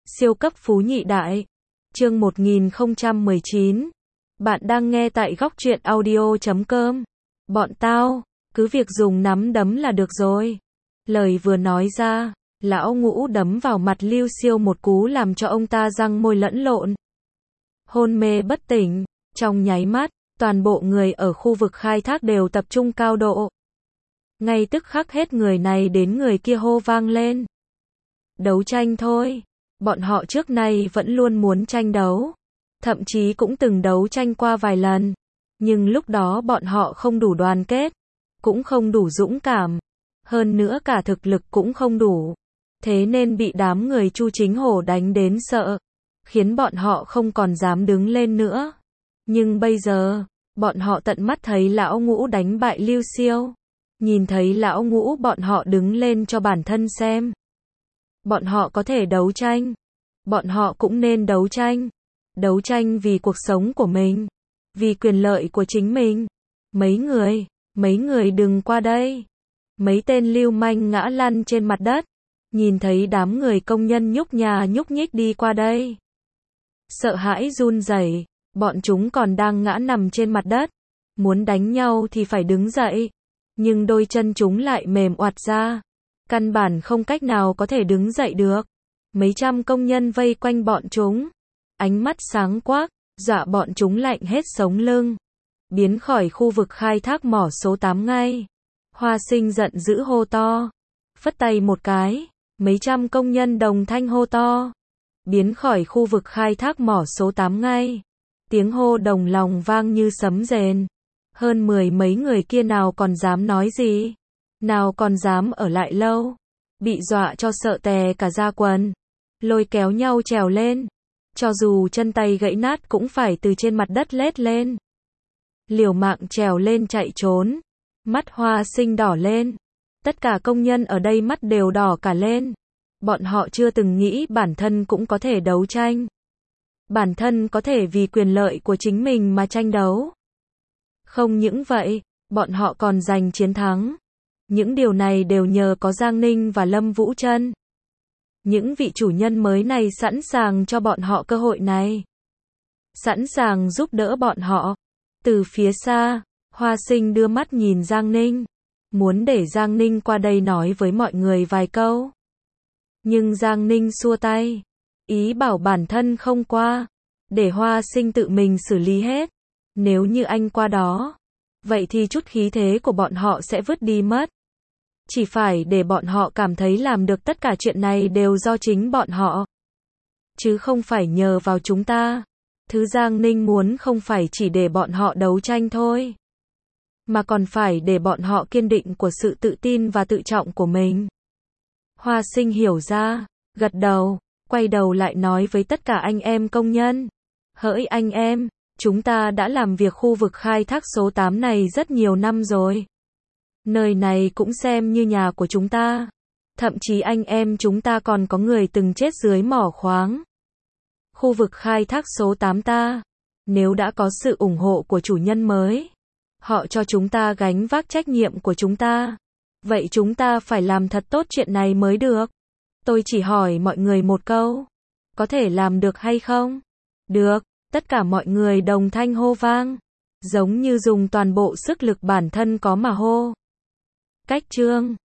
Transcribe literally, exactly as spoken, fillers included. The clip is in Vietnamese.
Siêu cấp phú nhị đại. Chương một nghìn không trăm mười chín. Bạn đang nghe tại góc truyện audio chấm com. Bọn tao, cứ việc dùng nắm đấm là được rồi. Lời vừa nói ra, lão Ngũ đấm vào mặt Lưu Siêu một cú làm cho ông ta răng môi lẫn lộn. Hôn mê bất tỉnh, trong nháy mắt, toàn bộ người ở khu vực khai thác đều tập trung cao độ. Ngay tức khắc hết người này đến người kia hô vang lên. Đấu tranh thôi. Bọn họ trước nay vẫn luôn muốn tranh đấu. Thậm chí cũng từng đấu tranh qua vài lần. Nhưng lúc đó bọn họ không đủ đoàn kết. Cũng không đủ dũng cảm. Hơn nữa cả thực lực cũng không đủ. Thế nên bị đám người Chu Chính Hổ đánh đến sợ. Khiến bọn họ không còn dám đứng lên nữa. Nhưng bây giờ, bọn họ tận mắt thấy lão Ngũ đánh bại Lưu Siêu. Nhìn thấy lão Ngũ bọn họ đứng lên cho bản thân xem. Bọn họ có thể đấu tranh. Bọn họ cũng nên đấu tranh. Đấu tranh vì cuộc sống của mình. Vì quyền lợi của chính mình. Mấy người, mấy người đừng qua đây. Mấy tên lưu manh ngã lăn trên mặt đất. Nhìn thấy đám người công nhân nhúc nhà nhúc nhích đi qua đây. Sợ hãi run rẩy, bọn chúng còn đang ngã nằm trên mặt đất. Muốn đánh nhau thì phải đứng dậy. Nhưng đôi chân chúng lại mềm oặt ra. Căn bản không cách nào có thể đứng dậy được. Mấy trăm công nhân vây quanh bọn chúng. Ánh mắt sáng quắc, dọa bọn chúng lạnh hết sống lưng. Biến khỏi khu vực khai thác mỏ số tám ngay. Hoa Sinh giận dữ hô to. Phất tay một cái, mấy trăm công nhân đồng thanh hô to. Biến khỏi khu vực khai thác mỏ số tám ngay. Tiếng hô đồng lòng vang như sấm rền. Hơn mười mấy người kia nào còn dám nói gì. Nào còn dám ở lại lâu. Bị dọa cho sợ tè cả da quần. Lôi kéo nhau trèo lên. Cho dù chân tay gãy nát cũng phải từ trên mặt đất lết lên. Liều mạng trèo lên chạy trốn. Mắt Hoa Sinh đỏ lên. Tất cả công nhân ở đây mắt đều đỏ cả lên. Bọn họ chưa từng nghĩ bản thân cũng có thể đấu tranh. Bản thân có thể vì quyền lợi của chính mình mà tranh đấu. Không những vậy, bọn họ còn giành chiến thắng. Những điều này đều nhờ có Giang Ninh và Lâm Vũ Trân. Những vị chủ nhân mới này sẵn sàng cho bọn họ cơ hội này. Sẵn sàng giúp đỡ bọn họ. Từ phía xa, Hoa Sinh đưa mắt nhìn Giang Ninh. Muốn để Giang Ninh qua đây nói với mọi người vài câu. Nhưng Giang Ninh xua tay. Ý bảo bản thân không qua. Để Hoa Sinh tự mình xử lý hết. Nếu như anh qua đó, vậy thì chút khí thế của bọn họ sẽ vứt đi mất. Chỉ phải để bọn họ cảm thấy làm được tất cả chuyện này đều do chính bọn họ. Chứ không phải nhờ vào chúng ta. Thứ Giang Ninh muốn không phải chỉ để bọn họ đấu tranh thôi. Mà còn phải để bọn họ kiên định của sự tự tin và tự trọng của mình. Hoa Sinh hiểu ra, gật đầu, quay đầu lại nói với tất cả anh em công nhân. Hỡi anh em, chúng ta đã làm việc khu vực khai thác số tám này rất nhiều năm rồi. Nơi này cũng xem như nhà của chúng ta. Thậm chí anh em chúng ta còn có người từng chết dưới mỏ khoáng. Khu vực khai thác số tám ta, nếu đã có sự ủng hộ của chủ nhân mới, họ cho chúng ta gánh vác trách nhiệm của chúng ta. Vậy chúng ta phải làm thật tốt chuyện này mới được. Tôi chỉ hỏi mọi người một câu. Có thể làm được hay không? Được, tất cả mọi người đồng thanh hô vang. Giống như dùng toàn bộ sức lực bản thân có mà hô. Cách chương